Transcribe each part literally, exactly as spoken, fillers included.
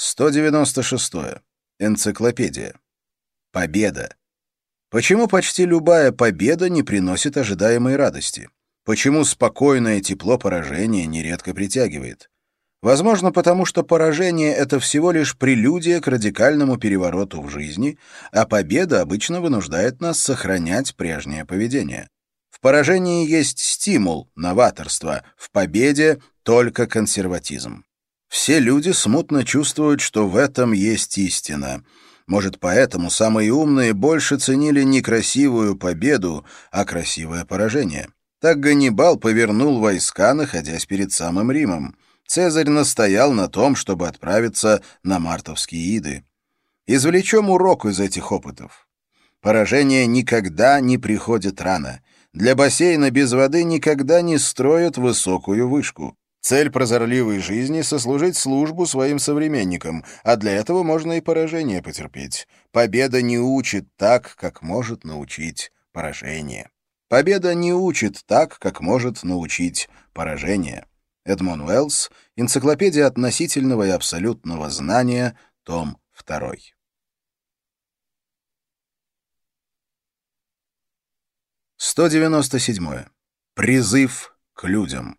сто девяносто шестое. Энциклопедия. Победа. Почему почти любая победа не приносит ожидаемой радости? Почему спокойное тепло поражения нередко притягивает? Возможно, потому что поражение — это всего лишь прелюдия к радикальному перевороту в жизни, а победа обычно вынуждает нас сохранять прежнее поведение. В поражении есть стимул, новаторство, в победе — только консерватизм. Все люди смутно чувствуют, что в этом есть истина. Может, поэтому самые умные больше ценили не красивую победу, а красивое поражение. Так Ганнибал повернул войска, находясь перед самым Римом. Цезарь настоял на том, чтобы отправиться на мартовские иды. Извлечем урок из этих опытов. Поражение никогда не приходит рано. Для бассейна без воды никогда не строят высокую вышку. Цель прозорливой жизни — сослужить службу своим современникам, а для этого можно и поражение потерпеть. Победа не учит так, как может научить поражение. Победа не учит так, как может научить поражение. Эдмон Уэллс, «Энциклопедия относительного и абсолютного знания», том второй. сто девяносто седьмое. Призыв к людям.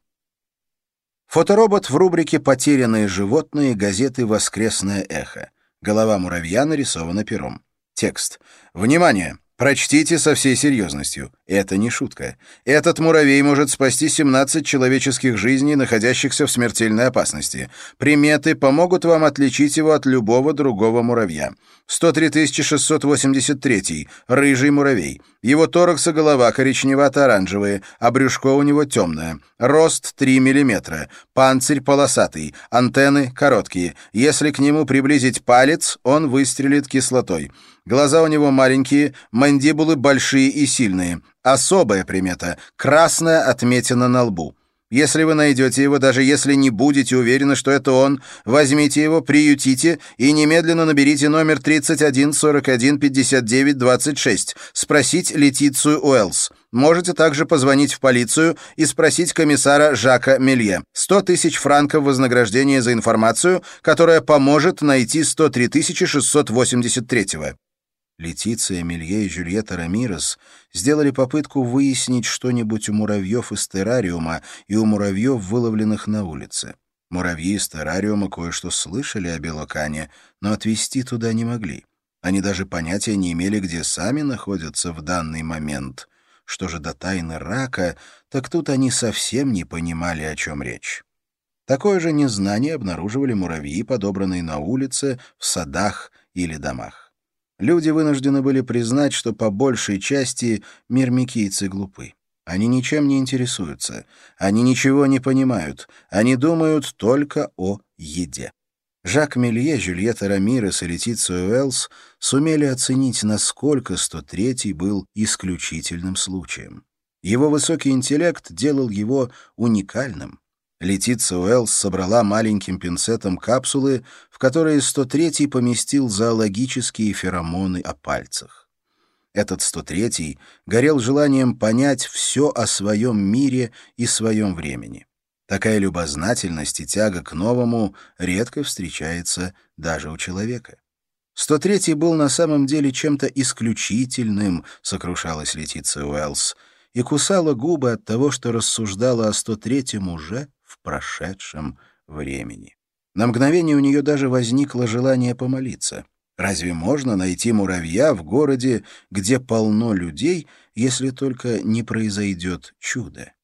Фоторобот в рубрике «Потерянные животные» газеты «Воскресное эхо». Голова муравья нарисована пером. Текст. Внимание! Прочтите со всей серьезностью. Это не шутка. Этот муравей может спасти семнадцать человеческих жизней, находящихся в смертельной опасности. Приметы помогут вам отличить его от любого другого муравья. сто три тысячи шестьсот восемьдесят три. Рыжий муравей. Его торакс и голова коричневато-оранжевые, а брюшко у него темное. Рост три миллиметра. Панцирь полосатый. Антенны короткие. Если к нему приблизить палец, он выстрелит кислотой. Глаза у него маленькие, мандибулы большие и сильные. Особая примета — красная отметина на лбу. Если вы найдете его, даже если не будете уверены, что это он, возьмите его, приютите и немедленно наберите номер тридцать один сорок один пятьдесят девять двадцать шесть, спросить Летицию Уэллс. Можете также позвонить в полицию и спросить комиссара Жака Мелье. сто тысяч франков вознаграждения за информацию, которая поможет найти сто три тысячи шестьсот восемьдесят третьего. Летиция Мелье и Жюльетта Рамирес сделали попытку выяснить что-нибудь у муравьев из террариума и у муравьев, выловленных на улице. Муравьи из террариума кое-что слышали о Белокане, но отвезти туда не могли. Они даже понятия не имели, где сами находятся в данный момент. Что же до тайны рака, так тут они совсем не понимали, о чем речь. Такое же незнание обнаруживали муравьи, подобранные на улице, в садах или домах. Люди вынуждены были признать, что по большей части мирмикийцы глупы. Они ничем не интересуются, они ничего не понимают, они думают только о еде. Жак Мелье, Жюльетта Рамирес и Летиция Уэллс сумели оценить, насколько сто третий был исключительным случаем. Его высокий интеллект делал его уникальным. Летиция Уэллс собрала маленьким пинцетом капсулы, в которые сто третий поместил зоологические феромоны о пальцах. Этот сто третий горел желанием понять все о своем мире и своем времени. Такая любознательность и тяга к новому редко встречается даже у человека. сто третий был на самом деле чем-то исключительным, сокрушалась Летиция Уэллс, и кусала губы от того, что рассуждала о сто третьем уже в прошедшем времени. На мгновение у нее даже возникло желание помолиться. Разве можно найти муравья в городе, где полно людей, если только не произойдет чудо?